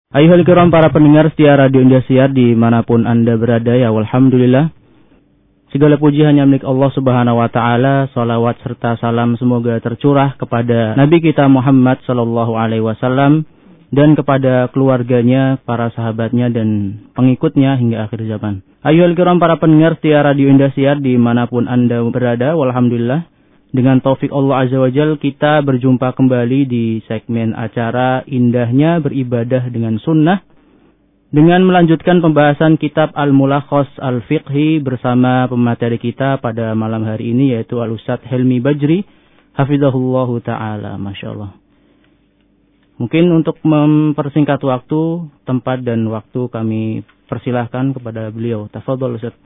Ayuhal kiram para pendengar setia Radio Indosiar dimanapun Anda berada, ya walhamdulillah. Segala puji hanya milik Allah Subhanahu wa Ta'ala. Salawat serta salam semoga tercurah kepada Nabi kita Muhammad Sallallahu Alaihi Wasallam dan kepada keluarganya, para sahabatnya dan pengikutnya hingga akhir zaman. Ayuhal kiram para pendengar setia Radio Indosiar dimanapun Anda berada, walhamdulillah. Dengan taufik Allah Azza wa Jal, kita berjumpa kembali di segmen acara Indahnya Beribadah dengan Sunnah, dengan melanjutkan pembahasan kitab Al-Mulakhas Al-Fiqhi bersama pemateri kita pada malam hari ini, yaitu Al-Ustadz Helmi Bajri hafizahullahu ta'ala. Masya Allah. Mungkin untuk mempersingkat waktu, tempat dan waktu kami persilahkan kepada beliau. Tafadhol Ustadz.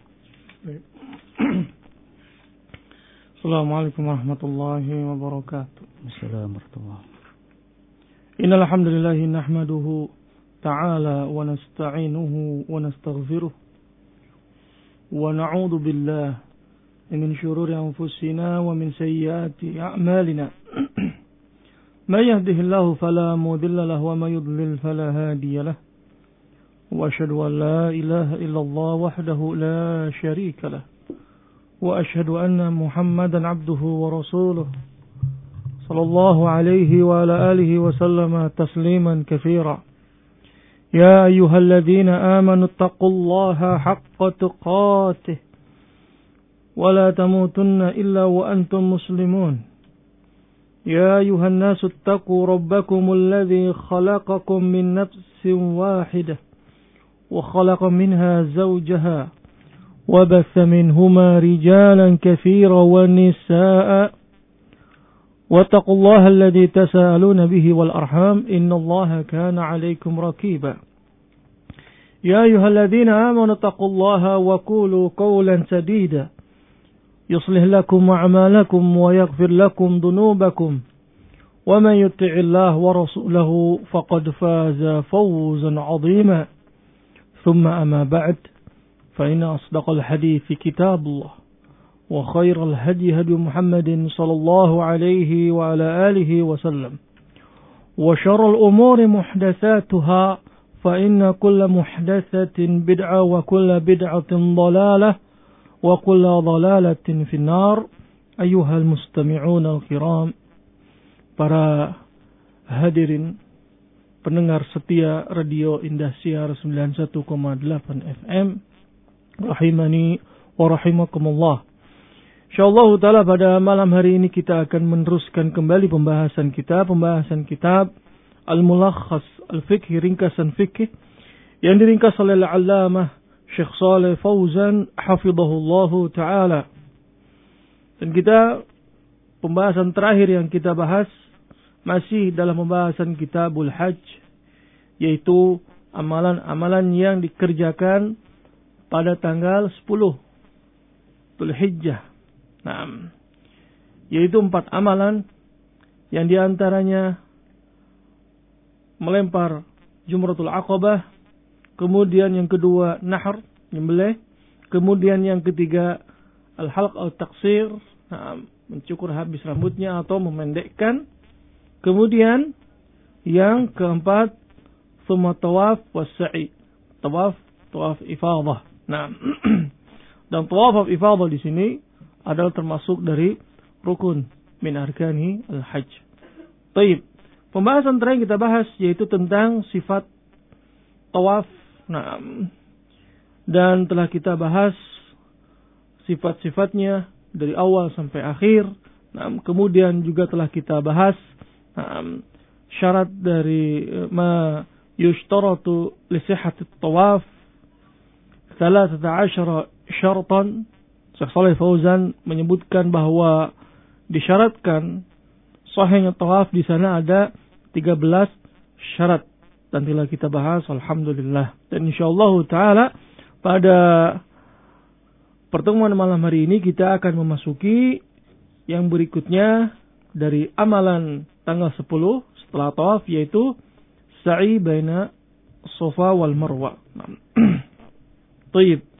Assalamualaikum warahmatullahi wabarakatuh. Assalamualaikum warahmatullahi. Innal hamdalillah nahmaduhu ta'ala wa nasta'inuhu wa nastaghfiruh wa na'udzu billahi min shururi anfusina wa min sayyiati a'malina. May yahdihillahu fala mudilla lahu wa may yudlil fala hadiya lahu. Wa asyhadu an la ilaha illallah wahdahu la syarika lahu. وأشهد أن محمدا عبده ورسوله صلى الله عليه وعلى آله وسلم تسليما كثيرا يا أيها الذين آمنوا اتقوا الله حق تقاته ولا تموتن إلا وأنتم مسلمون يا أيها الناس اتقوا ربكم الذي خلقكم من نفس واحدة وخلق منها زوجها وبث منهما رجالا كثيرا ونساء واتقوا الله الذي تساءلون به والأرحام إن الله كان عليكم رقيبا يا أيها الذين آمنوا اتقوا الله وقولوا قولا سديدا يصلح لكم أعمالكم ويغفر لكم ذنوبكم ومن يطع الله ورسوله فقد فاز فوزا عظيما ثم أما بعد فإن أصدق الحديث كتاب الله وخير الهدي هدي محمد صلى الله عليه وعلى آله وسلم وشر الأمور محدثاتها فإن كل محدثة بدعة وكل بدعة ضلالة وكل ضلالة في النار. أيها المستمعون الكرام, para hadirin pendengar setia Radio Indosiar 91,8 FM, rahimani wa rahimakumullah. Insyaallah taala pada malam hari ini kita akan meneruskan kembali pembahasan kitab Al-Mulakhas Al-Fiqhi, ringkasan fikih yang diringkas oleh Al-Allamah Syekh Shalih Fauzan hafizahullahu taala. Dan pembahasan terakhir yang kita bahas masih dalam pembahasan Kitabul Hajj, yaitu amalan-amalan yang dikerjakan pada tanggal 10 Dzulhijjah. Nah, yaitu 4 amalan yang diantaranya melempar Jumratul Aqabah, kemudian yang kedua Nahr, nyembelih, kemudian yang ketiga Al-Halq Al-Taqsir, mencukur habis rambutnya atau memendekkan, kemudian yang keempat Tsumma Tawaf was-Sa'i, tawaf ifadah. Nah, dan tawaf ifadah di sini adalah termasuk dari rukun min arkani al-hajj. Baik, pembahasan terakhir kita bahas yaitu tentang sifat tawaf. Nah, dan telah kita bahas sifat-sifatnya dari awal sampai akhir. Nah, kemudian juga telah kita bahas syarat dari ma yushtaratu li sihhatit tawaf 13 syaratan. Syekh Shalih Fauzan menyebutkan bahwa disyaratkan sahihnya tawaf di sana ada 13 syarat, dan telah kita bahas alhamdulillah. Dan insyaallah taala pada pertemuan malam hari ini kita akan memasuki yang berikutnya dari amalan tanggal 10 setelah tawaf, yaitu sa'i baina Safa wal Marwa. Taib.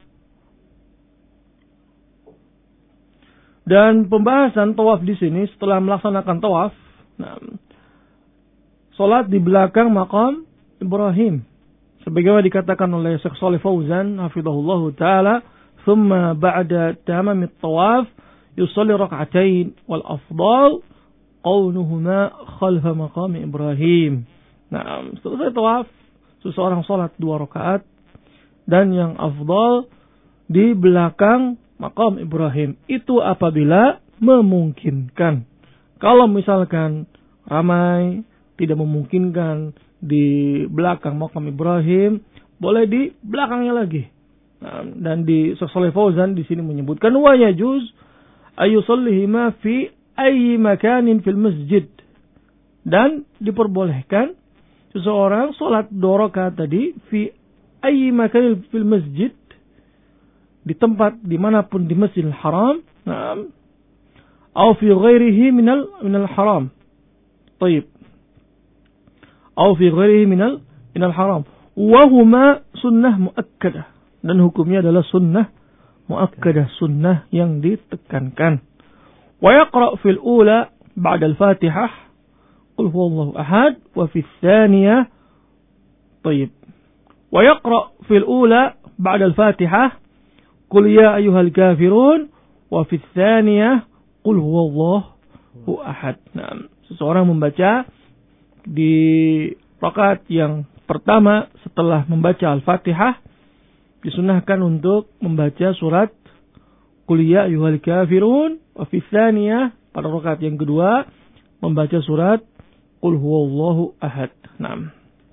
Dan pembahasan tawaf di sini setelah melaksanakan tawaf, salat di belakang makam Ibrahim. Sebagaimana dikatakan oleh Syekh Shalih Fauzan hafizahullahu taala, "Tsumma ba'da tamamit tawaf yusalli rak'atain wal afdal qawnuhuma khalfa maqam Ibrahim." Nah, selesai tawaf, seseorang salat 2 rakaat dan yang afdal di belakang maqam Ibrahim. Itu apabila memungkinkan. Kalau misalkan ramai, tidak memungkinkan di belakang maqam Ibrahim, boleh di belakangnya lagi. Nah, dan di Syekh Shalih Fauzan di sini menyebutkan wa yajuz ayusallihima fi ayyi makanin fil masjid. Dan diperbolehkan seseorang salat 2 rakaat tadi fi ayyi makanin fil masjid, di tempat dimanapun di Masjidil Haram, nah, atau fi ghairihi minal haram. Baik. Atau fi ghairihi minal haram. Wa huma sunnah muakkadah. Dan hukumnya adalah sunnah muakkadah, sunnah yang ditekankan. Wa yaqra fil ula ba'da al-Fatihah qul huwallahu ahad wa fi tsaniyah. Baik. Wa yaqra fil ula ba'da al-Fatihah qul ya ayyuhal kafirun wa fi tsaniyah qul huwallahu ahad. Nah, seseorang membaca di rakaat yang pertama setelah membaca Al-Fatihah disunahkan untuk membaca surat qul ya ayyuhal kafirun, wa fi tsaniyah pada rakaat yang kedua membaca surat qul huwallahu ahad. Nah,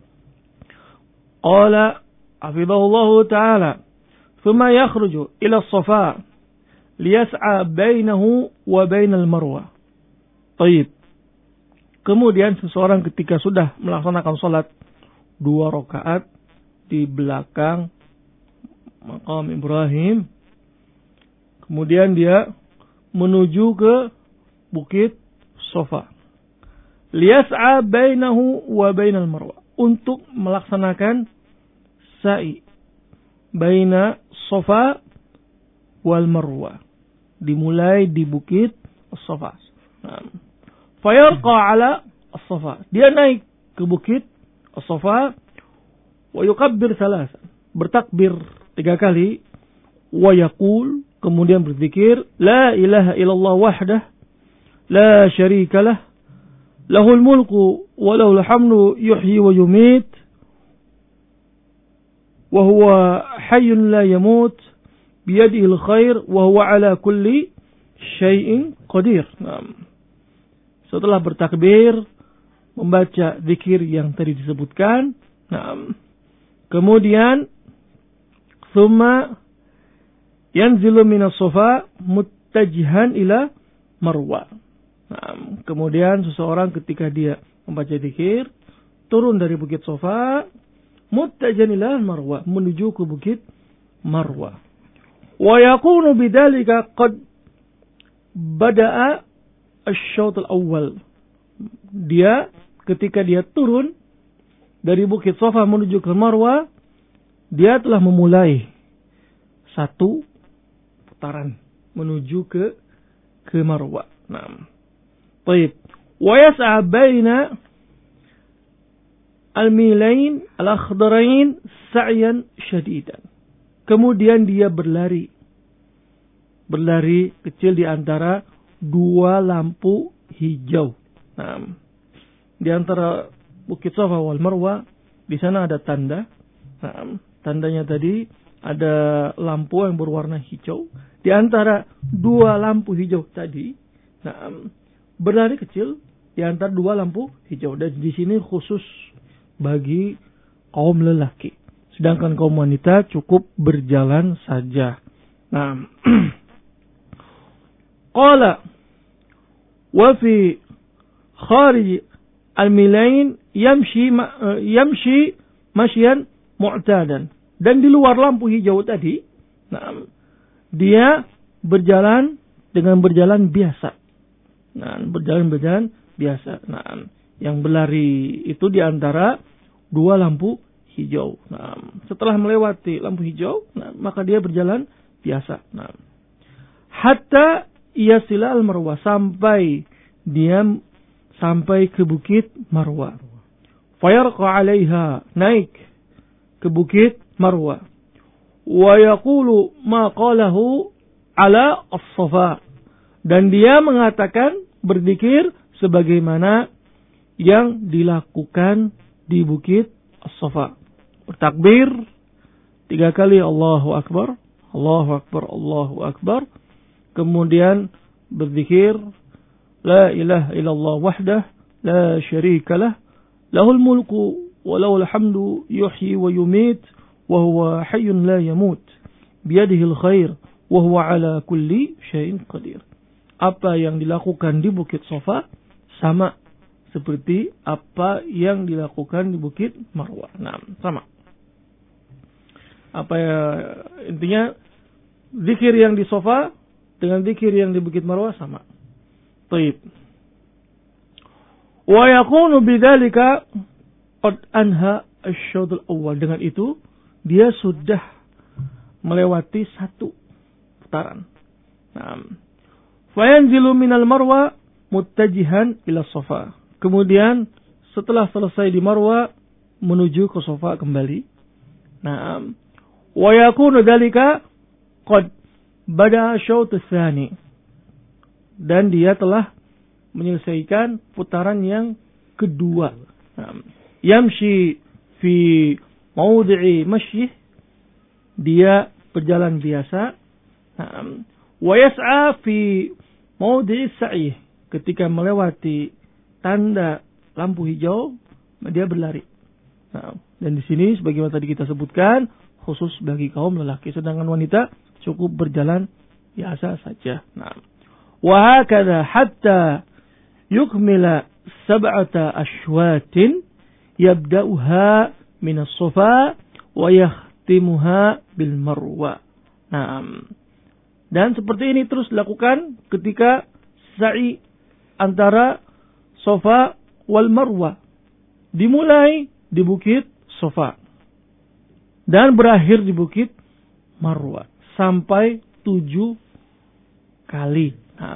qala hafizahullahu ta'ala ثم يخرج إلى الصفا ليسعى بينه وبين المروة. طيب. Kemudian seseorang ketika sudah melaksanakan salat 2 rakaat di belakang maqam Ibrahim, kemudian dia menuju ke bukit Safa. Liyas'a bainahu wa bainal marwa, untuk melaksanakan sa'i baina Safa wal Marwa, dimulai di bukit Safa. Fayarqa ala Safa, dia naik ke bukit Safa, wa yukabbir 3, bertakbir 3 kali, wa yaqul, kemudian berzikir, la ilaha illallah wahdah la syarika lah, lahul mulku wa lahul hamdu yuhyi wa yumit wa huwa hayyun la yamut biyadihil khair wa huwa ala kulli syai'in qadir. Setelah bertakbir, membaca zikir yang tadi disebutkan, kemudian thumma yanzilu minas Safa muttajihan ila Marwa. Kemudian seseorang ketika dia membaca zikir turun dari bukit Safa muttajihan ila Marwa, menuju ke bukit Marwa. Wa yakunu bidzalika qad bada'a asy-syaut al-awwal. Dia ketika dia turun dari bukit Safa menuju ke Marwa, dia telah memulai 1 putaran menuju ke Marwa. Baik. Wa yas'a baina al-milain al-akhdarain sa'yan syadidan. Kemudian dia berlari kecil di antara 2 lampu hijau. Di antara bukit Safa wal Marwa, di sana ada tanda. Tandanya tadi ada lampu yang berwarna hijau. Di antara 2 lampu hijau tadi, berlari kecil di antara 2 lampu hijau. Dan di sini khusus bagi kaum lelaki. Sedangkan kaum wanita cukup berjalan saja. Qala wa fi kharij al-milain yamshi masyan mu'tadan. Dan di luar lampu hijau tadi, dia berjalan dengan berjalan biasa. Berjalan biasa. Yang berlari itu di antara 2 lampu hijau. Setelah melewati lampu hijau, maka dia berjalan biasa. Hatta yasila al-Marwa, sampai ke bukit Marwa. Fayarqa 'alaiha, naik ke bukit Marwa. Wa yaqulu ma qalahu ala as-Safa. Dan dia mengatakan berzikir sebagaimana yang dilakukan di bukit as-Safa. Bertakbir 3 kali Allahu Akbar, Allahu Akbar, Allahu Akbar. Kemudian berzikir la ilaha illallah wahdah la syarika lah, lahul mulku wa lahul hamdu yuhyi wa yumit wa huwa hayyun la yamut biyadihil khair wa huwa ala kulli syai'in qadir. Apa yang dilakukan di bukit Safa sama seperti apa yang dilakukan di bukit Marwa. Nah, sama. Apa ya, intinya zikir yang di Safa dengan zikir yang di bukit Marwa sama. Baik. Wa yakunu bidzalika qad anha asy-syaut al-awwal. Dengan itu dia sudah melewati 1 putaran. Nah, fayanzilu minal Marwa muttajihan ila Safa. Kemudian setelah selesai di Marwa menuju ke Safa kembali. Nah, wa yakunu dzalika qad bada syaut tsani. Dan dia telah menyelesaikan putaran yang kedua. Nah, yamshi fi mawdi'i masyi, dia berjalan biasa. Nah, wa yas'a fi mawdi'i sa'i, ketika melewati tanda lampu hijau dia berlari. Nah, dan di sini sebagaimana tadi kita sebutkan khusus bagi kaum lelaki, sedangkan wanita cukup berjalan biasa saja. Nah, wa hakadha hatta yukmila 7 ashwatin yabda'uha min as-Safa wa yakhtimuha bil Marwa. Nah, dan seperti ini terus dilakukan ketika sa'i antara Safa wal Marwa. Dimulai di bukit Safa dan berakhir di bukit Marwa sampai 7 kali.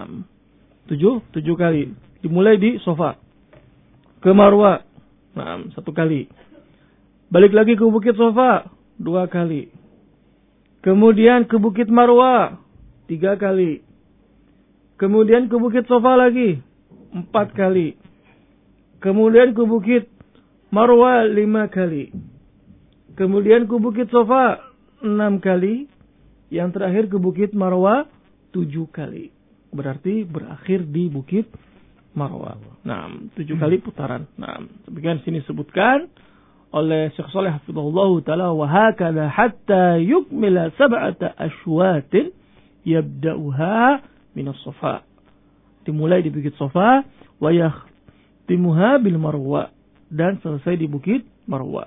7 kali. Dimulai di Safa, ke Marwa, 1 kali. Balik lagi ke bukit Safa 2 kali. Kemudian ke bukit Marwa 3 kali. Kemudian ke bukit Safa lagi 4 kali. Kemudian ke bukit Marwa 5 kali. Kemudian ke bukit Safa 6 kali. Yang terakhir ke bukit Marwa 7 kali. Berarti berakhir di bukit Marwa. Nah, 7 kali putaran. Nah, demikian sini sebutkan oleh Syekh Shalih hafizahullah taala, wa hakadha hatta yukmila 7 ashwatin yabda'uha min as-Safa. Dimulai di bukit Safa wa yakhtimuha bil Marwa, dan selesai di bukit Marwa.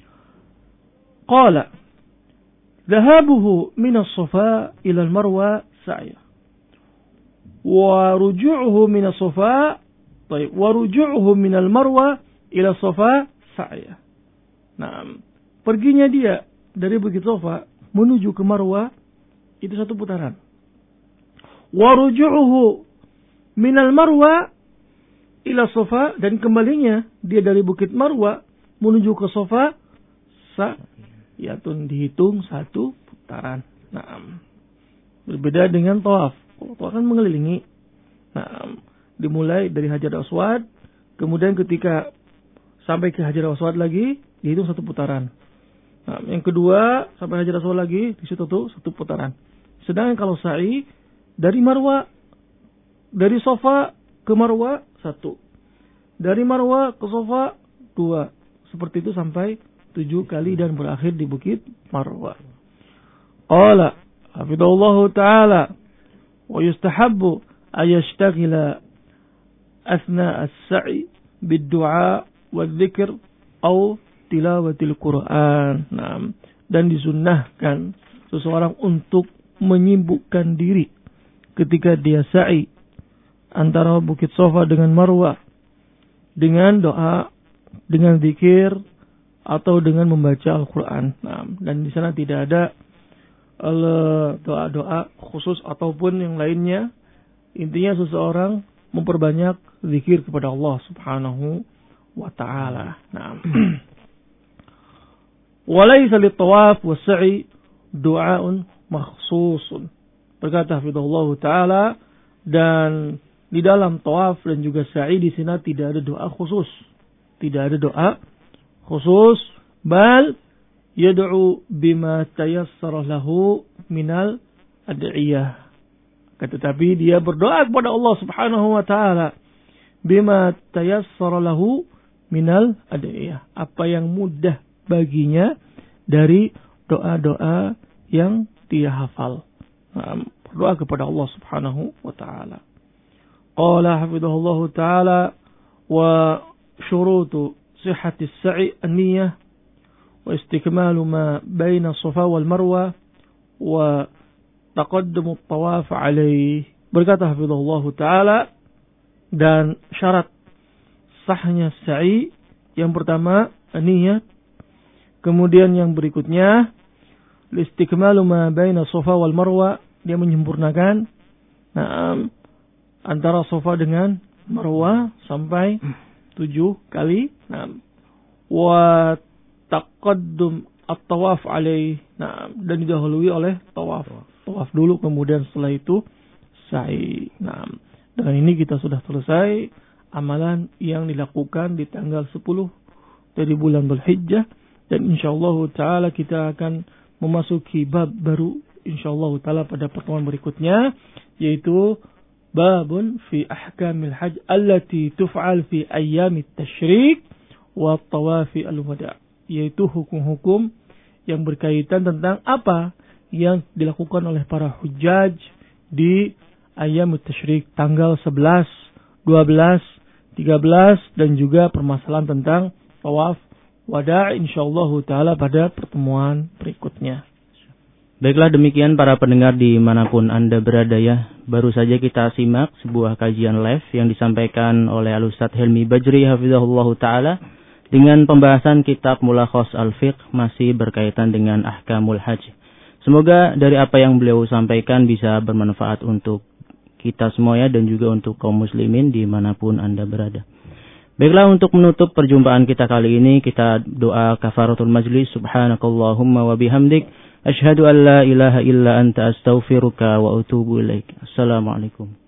Qala dhahabuhu min as-Safa ila al-Marwa sa'ya wa ruju'uhu min as-Safa wa ruju'uhu min al-Marwa ila as-Safa sa'ya. Nah, perginya dia dari bukit Safa menuju ke Marwa itu 1 putaran. Wa ruju'uhu min al-Marwa ila Safa, dan kembalinya dia dari bukit Marwa menuju ke Safa sa'yatun, dihitung 1 putaran. Nah, berbeda dengan tawaf. Tawaf kan mengelilingi. Nah, dimulai dari Hajar Aswad, kemudian ketika sampai ke Hajar Aswad lagi dihitung 1 putaran. Nah, yang kedua sampai Hajar Aswad lagi di situ tuh 1 putaran. Sedangkan kalau sa'i dari Marwa, dari Safa ke Marwa 1, dari Marwa ke Safa 2, seperti itu sampai 7 kali dan berakhir di bukit Marwa. Qala hafidhahullahu ta'ala wa yustahabbu ayashtagila asna as-sa'i bid-du'a wal-dzikr atau tilawatil Quran. Nah, dan disunnahkan seseorang untuk menyibukkan diri ketika dia sa'i antara bukit Safa dengan Marwa dengan doa, dengan zikir, atau dengan membaca Al-Quran. Nah, dan di sana tidak ada doa-doa khusus ataupun yang lainnya. Intinya seseorang memperbanyak zikir kepada Allah Subhanahu wa ta'ala. Nah. Walaysa lit-tawaf was-sa'i du'aun makhsusun. Berkata hafizahullah taala, dan di dalam tawaf dan juga sa'i di sini tidak ada doa khusus. Tidak ada doa khusus, bal yad'u bima tayassara lahu minal ad'iyah. Tetapi dia berdoa kepada Allah Subhanahu wa taala bima tayassara lahu minal ad'iyah. Apa yang mudah baginya dari doa-doa yang dia hafal. Berdoa kepada Allah Subhanahu wa taala. Qala hafizahullah taala wa syurutu sihhatis sa'i an-niyyah wa istikmalu ma baina Safa wal Marwa wa taqaddumu at-tawaf alaih. Berkata hafizahullah taala, dan syarat sahnya sa'i yang pertama niat, kemudian yang berikutnya istikmalu ma baina Safa wal Marwa, dia menyempurnakan antara Safa dengan Marwa sampai 7 kali. Wa taqaddum at-tawaf alaih. Dan didahului oleh tawaf. Tawaf dulu, kemudian setelah itu sa'i. Dengan ini kita sudah selesai amalan yang dilakukan di tanggal 10 dari bulan Dzulhijjah, dan insyaallah taala kita akan memasuki bab baru insyaallah taala pada pertemuan berikutnya, yaitu babun fi ahkamil hajj allati tuf'al fi ayyamit tasyrik wa tawafi al-wada', yaitu hukum-hukum yang berkaitan tentang apa yang dilakukan oleh para hujjaj di ayyamut tasyrik, tanggal 11, 12, 13, dan juga permasalahan tentang tawaf wada' insyaallah taala pada pertemuan berikutnya. Baiklah, demikian para pendengar dimanapun Anda berada ya. Baru saja kita simak sebuah kajian live yang disampaikan oleh Al-Ustadz Helmi Bajri hafizahullah ta'ala dengan pembahasan kitab Mulakhas Al-Fiqh masih berkaitan dengan ahkamul hajj. Semoga dari apa yang beliau sampaikan bisa bermanfaat untuk kita semua ya, dan juga untuk kaum muslimin dimanapun Anda berada. Baiklah, untuk menutup perjumpaan kita kali ini, kita doa kafaratul majlis. Subhanakallahumma wa bihamdik, asyhadu an la ilaha illa anta astaghfiruka wa atubu ilaik. Assalamualaikum.